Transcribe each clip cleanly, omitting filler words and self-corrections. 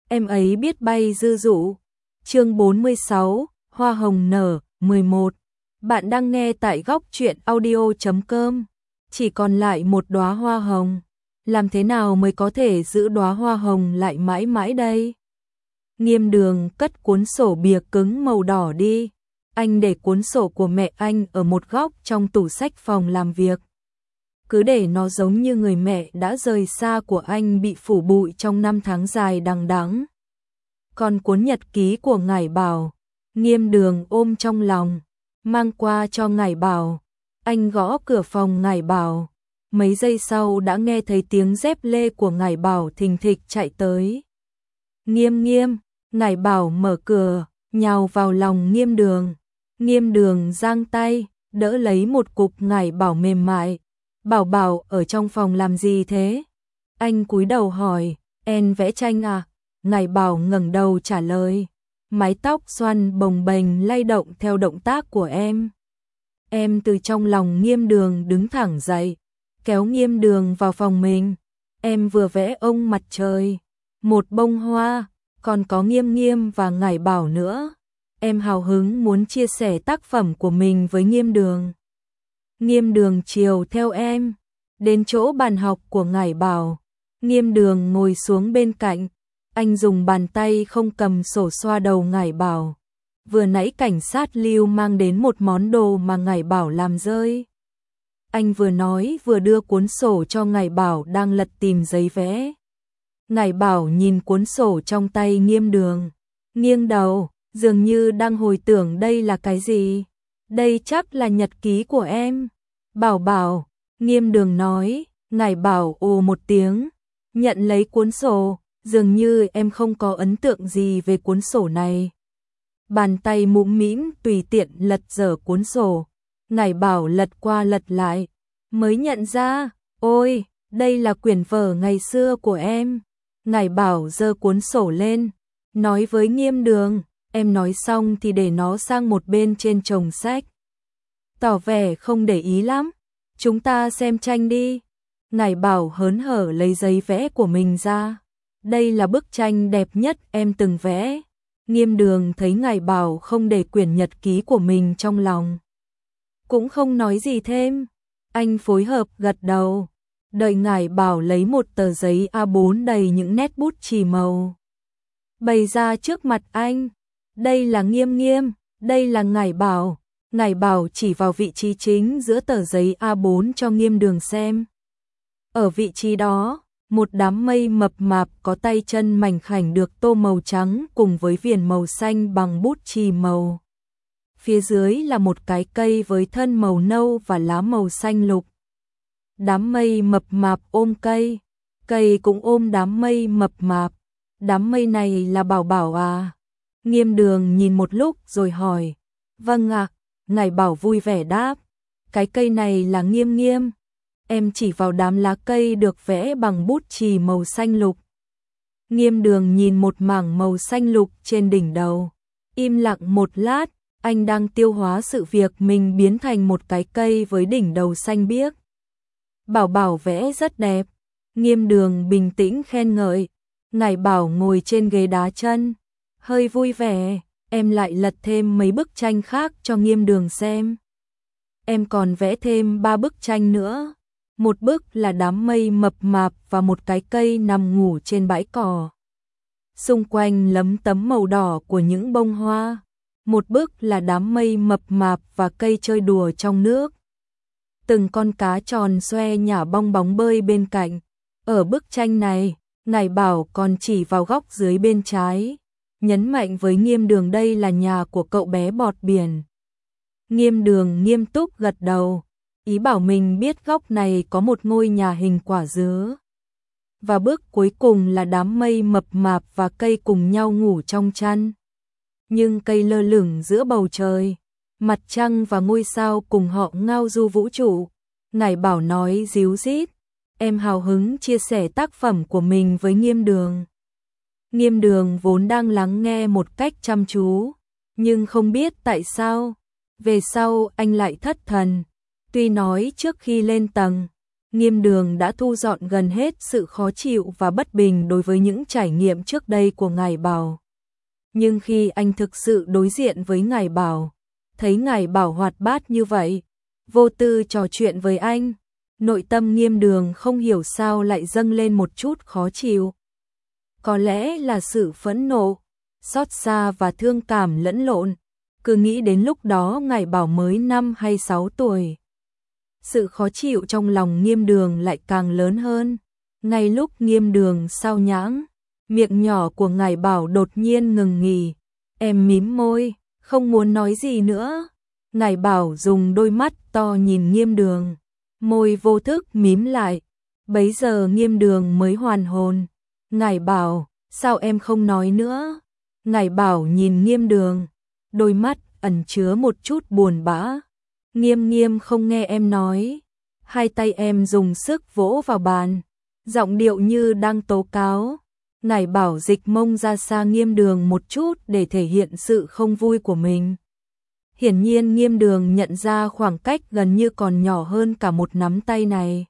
em ấy biết bay dư dụ. Chương 46, Hoa hồng nở, 11. Bạn đang nghe tại góc truyện audio.com. Chỉ còn lại một đóa hoa hồng. Làm thế nào mới có thể giữ đóa hoa hồng lại mãi mãi đây? Nghiêm Đường cất cuốn sổ bìa cứng màu đỏ đi. Anh để cuốn sổ của mẹ anh ở một góc trong tủ sách phòng làm việc. Cứ để nó giống như người mẹ đã rời xa của anh bị phủ bụi trong năm tháng dài đằng đẵng. Còn cuốn nhật ký của Ngải Bảo, Nghiêm Đường ôm trong lòng, mang qua cho Ngải Bảo. Anh gõ cửa phòng Ngải Bảo. Mấy giây sau đã nghe thấy tiếng dép lê của Ngải Bảo thình thịch chạy tới. Nghiêm, Ngải Bảo mở cửa, nhào vào lòng Nghiêm Đường. Nghiêm Đường giang tay, đỡ lấy một cục Ngải Bảo mềm mại. Bảo ở trong phòng làm gì thế? Anh cúi đầu hỏi, em vẽ tranh à? Ngải Bảo ngẩng đầu trả lời, mái tóc xoăn bồng bềnh lay động theo động tác của em. Em từ trong lòng Nghiêm Đường đứng thẳng dậy, kéo Nghiêm Đường vào phòng mình. Em vừa vẽ ông mặt trời, một bông hoa, còn có Nghiêm và Ngải Bảo nữa. Em hào hứng muốn chia sẻ tác phẩm của mình với Nghiêm Đường. Nghiêm Đường chiều theo em, đến chỗ bàn học của Ngải Bảo. Nghiêm Đường ngồi xuống bên cạnh, anh dùng bàn tay không cầm sổ xoa đầu Ngải Bảo. Vừa nãy cảnh sát Lưu mang đến một món đồ mà Ngải Bảo làm rơi. Anh vừa nói vừa đưa cuốn sổ cho Ngải Bảo đang lật tìm giấy vẽ. Ngải Bảo nhìn cuốn sổ trong tay Nghiêm Đường, nghiêng đầu, dường như đang hồi tưởng đây là cái gì. Đây chắc là nhật ký của em. Bảo, Nghiêm Đường nói. Ngải Bảo ồ một tiếng, nhận lấy cuốn sổ, dường như em không có ấn tượng gì về cuốn sổ này. Bàn tay mũm mĩm tùy tiện lật dở cuốn sổ. Ngải Bảo lật qua lật lại, mới nhận ra, ôi, đây là quyển vở ngày xưa của em. Ngải Bảo giơ cuốn sổ lên, nói với Nghiêm Đường, em nói xong thì để nó sang một bên trên chồng sách. Tỏ vẻ không để ý lắm, chúng ta xem tranh đi. Ngải Bảo hớn hở lấy giấy vẽ của mình ra. Đây là bức tranh đẹp nhất em từng vẽ. Nghiêm Đường thấy Ngải Bảo không để quyển nhật ký của mình trong lòng, cũng không nói gì thêm. Anh phối hợp gật đầu, đợi Ngải Bảo lấy một tờ giấy A4 đầy những nét bút chì màu, bày ra trước mặt anh. Đây là Nghiêm, đây là Ngải Bảo. Ngải Bảo chỉ vào vị trí chính giữa tờ giấy A4 cho Nghiêm Đường xem. Ở vị trí đó, một đám mây mập mạp có tay chân mảnh khảnh được tô màu trắng cùng với viền màu xanh bằng bút chì màu. Phía dưới là một cái cây với thân màu nâu và lá màu xanh lục. Đám mây mập mạp ôm cây, cây cũng ôm đám mây mập mạp. Đám mây này là Bảo à? Nghiêm Đường nhìn một lúc rồi hỏi. Vâng ạ, Ngải Bảo vui vẻ đáp. Cái cây này là Nghiêm. Em chỉ vào đám lá cây được vẽ bằng bút chì màu xanh lục. Nghiêm Đường nhìn một mảng màu xanh lục trên đỉnh đầu. Im lặng một lát, anh đang tiêu hóa sự việc mình biến thành một cái cây với đỉnh đầu xanh biếc. Bảo vẽ rất đẹp. Nghiêm Đường bình tĩnh khen ngợi. Ngải Bảo ngồi trên ghế đá chân, hơi vui vẻ. Em lại lật thêm mấy bức tranh khác cho Nghiêm Đường xem. Em còn vẽ thêm 3 bức tranh nữa. Một bức là đám mây mập mạp và một cái cây nằm ngủ trên bãi cỏ. Xung quanh lấm tấm màu đỏ của những bông hoa. Một bức là đám mây mập mạp và cây chơi đùa trong nước. Từng con cá tròn xoe nhả bong bóng bơi bên cạnh. Ở bức tranh này, Ngải Bảo còn chỉ vào góc dưới bên trái, nhấn mạnh với Nghiêm Đường đây là nhà của cậu bé bọt biển. Nghiêm Đường nghiêm túc gật đầu, ý bảo mình biết góc này có một ngôi nhà hình quả dứa. Và bước cuối cùng là đám mây mập mạp và cây cùng nhau ngủ trong chăn. Nhưng cây lơ lửng giữa bầu trời, mặt trăng và ngôi sao cùng họ ngao du vũ trụ. Ngải Bảo nói díu dít, em hào hứng chia sẻ tác phẩm của mình với Nghiêm Đường. Nghiêm Đường vốn đang lắng nghe một cách chăm chú, nhưng không biết tại sao, về sau anh lại thất thần. Tuy nói trước khi lên tầng, Nghiêm Đường đã thu dọn gần hết sự khó chịu và bất bình đối với những trải nghiệm trước đây của Ngải Bảo. Nhưng khi anh thực sự đối diện với Ngải Bảo, thấy Ngải Bảo hoạt bát như vậy, vô tư trò chuyện với anh, nội tâm Nghiêm Đường không hiểu sao lại dâng lên một chút khó chịu. Có lẽ là sự phẫn nộ, xót xa và thương cảm lẫn lộn, cứ nghĩ đến lúc đó Ngải Bảo mới 5 hay 6 tuổi. Sự khó chịu trong lòng Nghiêm Đường lại càng lớn hơn. Ngay lúc Nghiêm Đường sao nhãng, miệng nhỏ của Ngải Bảo đột nhiên ngừng nghỉ. Em mím môi, không muốn nói gì nữa. Ngải Bảo dùng đôi mắt to nhìn Nghiêm Đường, môi vô thức mím lại. Bấy giờ Nghiêm Đường mới hoàn hồn. Ngải Bảo, sao em không nói nữa? Ngải Bảo nhìn Nghiêm Đường, đôi mắt ẩn chứa một chút buồn bã. Nghiêm không nghe em nói. Hai tay em dùng sức vỗ vào bàn, giọng điệu như đang tố cáo. Ngải Bảo dịch mông ra xa Nghiêm Đường một chút để thể hiện sự không vui của mình. Hiển nhiên Nghiêm Đường nhận ra khoảng cách gần như còn nhỏ hơn cả một nắm tay này.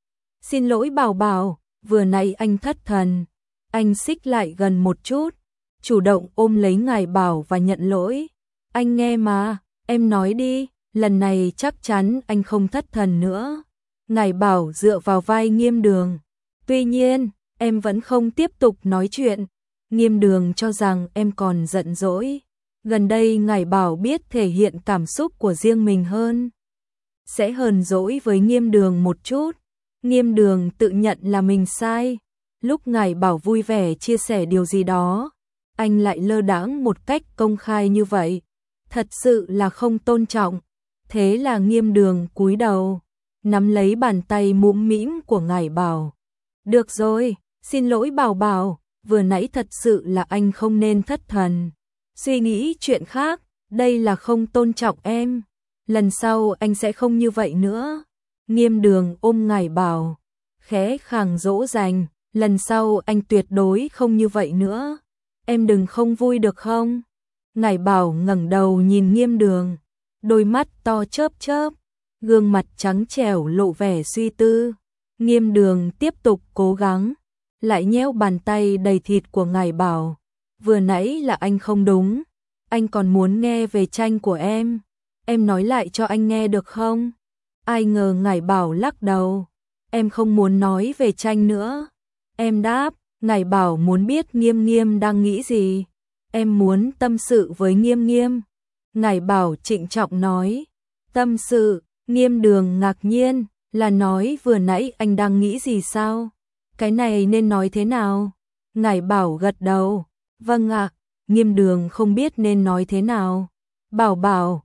Xin lỗi Bảo Bảo, vừa nãy anh thất thần. Anh xích lại gần một chút, chủ động ôm lấy Ngải Bảo và nhận lỗi. Anh nghe mà, em nói đi, lần này chắc chắn anh không thất thần nữa. Ngải Bảo dựa vào vai Nghiêm Đường. Tuy nhiên, em vẫn không tiếp tục nói chuyện. Nghiêm Đường cho rằng em còn giận dỗi. Gần đây Ngải Bảo biết thể hiện cảm xúc của riêng mình hơn, sẽ hờn dỗi với Nghiêm Đường một chút. Nghiêm Đường tự nhận là mình sai. Lúc Ngải Bảo vui vẻ chia sẻ điều gì đó, anh lại lơ đãng một cách công khai như vậy. Thật sự là không tôn trọng. Thế là Nghiêm Đường cúi đầu, nắm lấy bàn tay mũm mĩm của Ngải Bảo. Được rồi, xin lỗi Bảo Bảo, vừa nãy thật sự là anh không nên thất thần. Suy nghĩ chuyện khác, đây là không tôn trọng em. Lần sau anh sẽ không như vậy nữa. Nghiêm Đường ôm Ngải Bảo, khẽ khàng dỗ dành. Lần sau anh tuyệt đối không như vậy nữa. Em đừng không vui được không? Ngải Bảo ngẩng đầu nhìn Nghiêm Đường, đôi mắt to chớp chớp, gương mặt trắng trẻo lộ vẻ suy tư. Nghiêm Đường tiếp tục cố gắng, lại nhéo bàn tay đầy thịt của Ngải Bảo. Vừa nãy là anh không đúng, anh còn muốn nghe về tranh của em nói lại cho anh nghe được không? Ai ngờ Ngải Bảo lắc đầu, em không muốn nói về tranh nữa. Em đáp. Ngải Bảo muốn biết Nghiêm đang nghĩ gì. Em muốn tâm sự với Nghiêm. Ngải Bảo trịnh trọng nói. Tâm sự? Nghiêm Đường ngạc nhiên, là nói vừa nãy anh đang nghĩ gì sao? Cái này nên nói thế nào? Ngải Bảo gật đầu. Vâng ạ. Nghiêm Đường không biết nên nói thế nào. Bảo,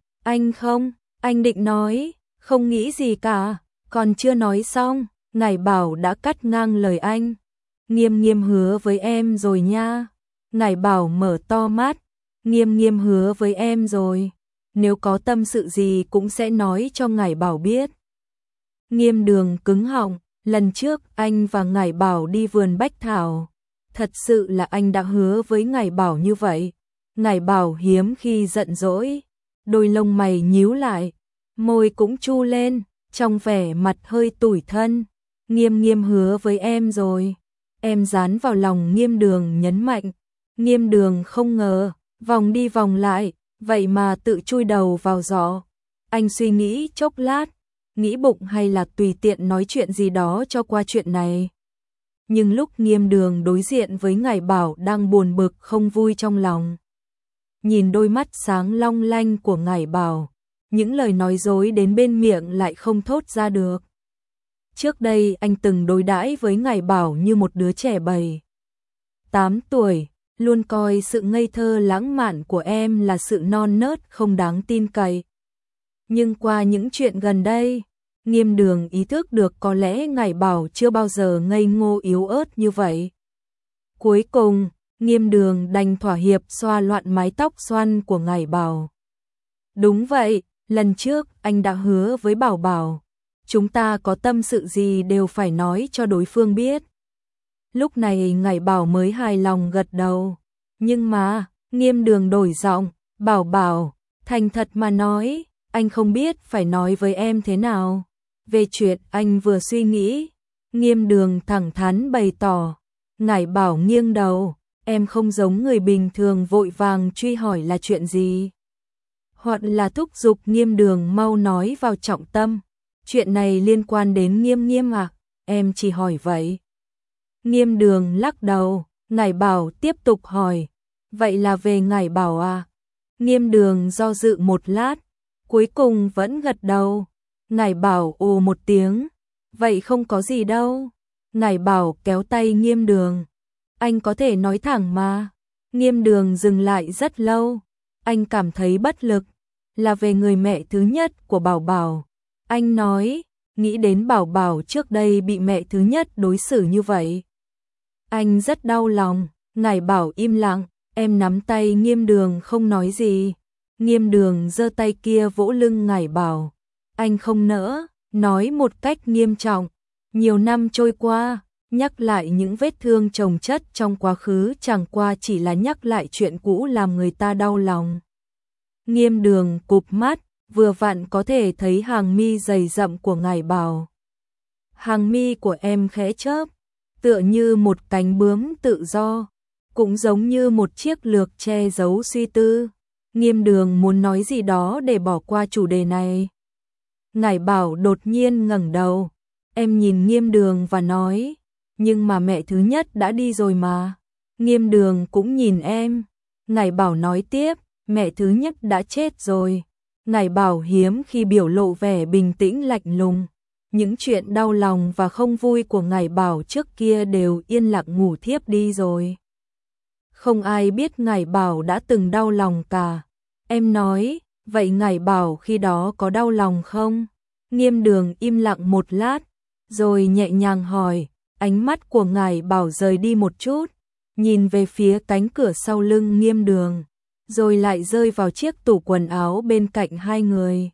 anh định nói, không nghĩ gì cả, còn chưa nói xong, Ngải Bảo đã cắt ngang lời anh. Nghiêm hứa với em rồi nha. Ngải Bảo mở to mắt. Nghiêm hứa với em rồi. Nếu có tâm sự gì cũng sẽ nói cho Ngải Bảo biết. Nghiêm Đường cứng họng. Lần trước anh và Ngải Bảo đi vườn bách thảo, thật sự là anh đã hứa với Ngải Bảo như vậy. Ngải Bảo hiếm khi giận dỗi, đôi lông mày nhíu lại, môi cũng chu lên, trong vẻ mặt hơi tủi thân. Nghiêm hứa với em rồi. Em dán vào lòng Nghiêm Đường nhấn mạnh. Nghiêm Đường không ngờ, vòng đi vòng lại, vậy mà tự chui đầu vào giỏ. Anh suy nghĩ chốc lát, nghĩ bụng hay là tùy tiện nói chuyện gì đó cho qua chuyện này. Nhưng lúc Nghiêm Đường đối diện với Ngải Bảo đang buồn bực không vui trong lòng, nhìn đôi mắt sáng long lanh của Ngải Bảo, những lời nói dối đến bên miệng lại không thốt ra được. Trước đây anh từng đối đãi với Ngải Bảo như một đứa trẻ 7-8 tuổi, luôn coi sự ngây thơ lãng mạn của em là sự non nớt không đáng tin cậy. Nhưng qua những chuyện gần đây, Nghiêm Đường ý thức được có lẽ Ngải Bảo chưa bao giờ ngây ngô yếu ớt như vậy. Cuối cùng, Nghiêm Đường đành thỏa hiệp xoa loạn mái tóc xoăn của Ngải Bảo. Đúng vậy, lần trước anh đã hứa với Bảo, chúng ta có tâm sự gì đều phải nói cho đối phương biết. Lúc này Ngải Bảo mới hài lòng gật đầu. Nhưng mà, Nghiêm Đường đổi giọng, Bảo, thành thật mà nói, anh không biết phải nói với em thế nào. về chuyện anh vừa suy nghĩ. Nghiêm Đường thẳng thắn bày tỏ. Ngải Bảo nghiêng đầu, em không giống người bình thường vội vàng truy hỏi là chuyện gì. Hoặc là thúc giục Nghiêm Đường mau nói vào trọng tâm. Chuyện này liên quan đến Nghiêm Nghiêm à, em chỉ hỏi vậy. Nghiêm Đường lắc đầu, Ngải Bảo tiếp tục hỏi. Vậy là về Ngải Bảo à? Nghiêm Đường do dự một lát, cuối cùng vẫn gật đầu. Ngải Bảo ồ một tiếng. Vậy không có gì đâu. Ngải Bảo kéo tay Nghiêm Đường. Anh có thể nói thẳng mà. Nghiêm Đường dừng lại rất lâu. Anh cảm thấy bất lực. Là về người mẹ thứ nhất của Bảo Bảo. Anh nói, nghĩ đến Bảo Bảo trước đây bị mẹ thứ nhất đối xử như vậy. Anh rất đau lòng. Ngải Bảo im lặng, em nắm tay Nghiêm Đường không nói gì. Nghiêm Đường giơ tay kia vỗ lưng Ngải Bảo. Anh không nỡ, nói một cách nghiêm trọng. Nhiều năm trôi qua, nhắc lại những vết thương chồng chất trong quá khứ chẳng qua chỉ là nhắc lại chuyện cũ làm người ta đau lòng. Nghiêm Đường cụp mắt, vừa vặn có thể thấy hàng mi dày rậm của Ngải Bảo. Hàng mi của em khẽ chớp, tựa như một cánh bướm tự do, cũng giống như một chiếc lược che giấu suy tư. Nghiêm Đường muốn nói gì đó để bỏ qua chủ đề này. Ngải Bảo đột nhiên ngẩng đầu, em nhìn Nghiêm Đường và nói, nhưng mà mẹ thứ nhất đã đi rồi mà. Nghiêm Đường cũng nhìn em. Ngải Bảo nói tiếp, mẹ thứ nhất đã chết rồi. Ngải Bảo hiếm khi biểu lộ vẻ bình tĩnh lạnh lùng. Những chuyện đau lòng và không vui của Ngải Bảo trước kia đều yên lặng ngủ thiếp đi rồi. Không ai biết Ngải Bảo đã từng đau lòng cả. Em nói, vậy Ngải Bảo khi đó có đau lòng không? Nghiêm Đường im lặng một lát, rồi nhẹ nhàng hỏi. Ánh mắt của Ngải Bảo rời đi một chút, nhìn về phía cánh cửa sau lưng Nghiêm Đường, rồi lại rơi vào chiếc tủ quần áo bên cạnh hai người.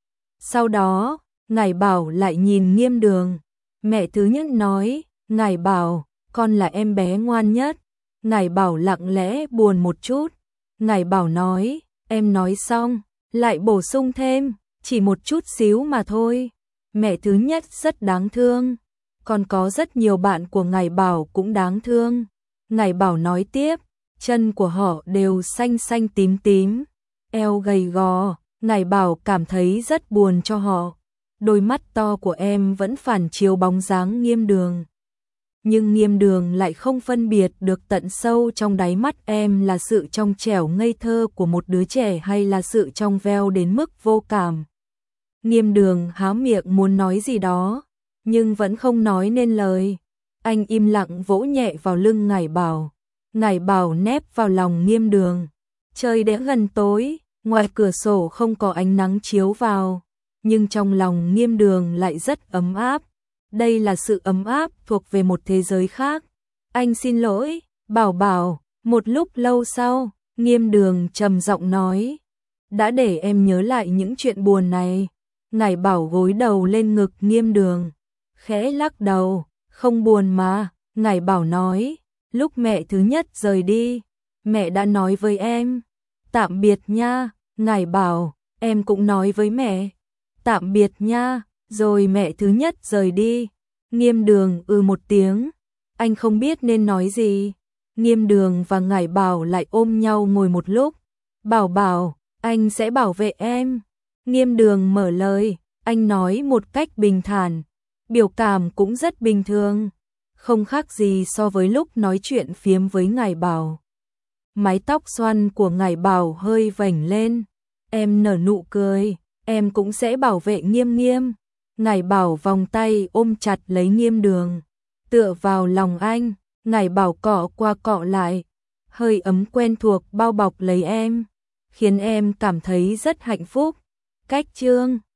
Sau đó, Ngải Bảo lại nhìn Nghiêm Đường. Mẹ thứ nhất nói, Ngải Bảo, con là em bé ngoan nhất. Ngải Bảo lặng lẽ buồn một chút. Ngải Bảo nói, em nói xong, lại bổ sung thêm, chỉ một chút xíu mà thôi. Mẹ thứ nhất rất đáng thương. Còn có rất nhiều bạn của Ngải Bảo cũng đáng thương. Ngải Bảo nói tiếp, chân của họ đều xanh xanh tím tím, eo gầy gò. Ngải Bảo cảm thấy rất buồn cho họ. Đôi mắt to của em vẫn phản chiếu bóng dáng Nghiêm Đường. Nhưng Nghiêm Đường lại không phân biệt được tận sâu trong đáy mắt em là sự trong trẻo ngây thơ của một đứa trẻ hay là sự trong veo đến mức vô cảm. Nghiêm Đường há miệng muốn nói gì đó, nhưng vẫn không nói nên lời. Anh im lặng vỗ nhẹ vào lưng Ngải Bảo. Ngải Bảo nép vào lòng Nghiêm Đường. Trời đã gần tối, ngoài cửa sổ không có ánh nắng chiếu vào, nhưng trong lòng Nghiêm Đường lại rất ấm áp. Đây là sự ấm áp thuộc về một thế giới khác. Anh xin lỗi, Bảo Bảo. Một lúc lâu sau, Nghiêm Đường trầm giọng nói, đã để em nhớ lại những chuyện buồn này. Ngải Bảo gối đầu lên ngực Nghiêm Đường, khẽ lắc đầu, không buồn mà. Ngải Bảo nói, lúc mẹ thứ nhất rời đi, mẹ đã nói với em, tạm biệt nha. Ngải Bảo, em cũng nói với mẹ, tạm biệt nha. Rồi mẹ thứ nhất rời đi. Nghiêm Đường một tiếng, anh không biết nên nói gì. Nghiêm Đường và Ngải Bảo lại ôm nhau ngồi một lúc. Bảo Bảo, anh sẽ bảo vệ em. Nghiêm Đường mở lời, anh nói một cách bình thản, biểu cảm cũng rất bình thường, không khác gì so với lúc nói chuyện phiếm với Ngải Bảo. Mái tóc xoăn của Ngải Bảo hơi vểnh lên, em nở nụ cười, em cũng sẽ bảo vệ Nghiêm Nghiêm. Ngải Bảo vòng tay ôm chặt lấy Nghiêm Đường, tựa vào lòng anh. Ngải Bảo cọ qua cọ lại, hơi ấm quen thuộc bao bọc lấy em, khiến em cảm thấy rất hạnh phúc. Cách chương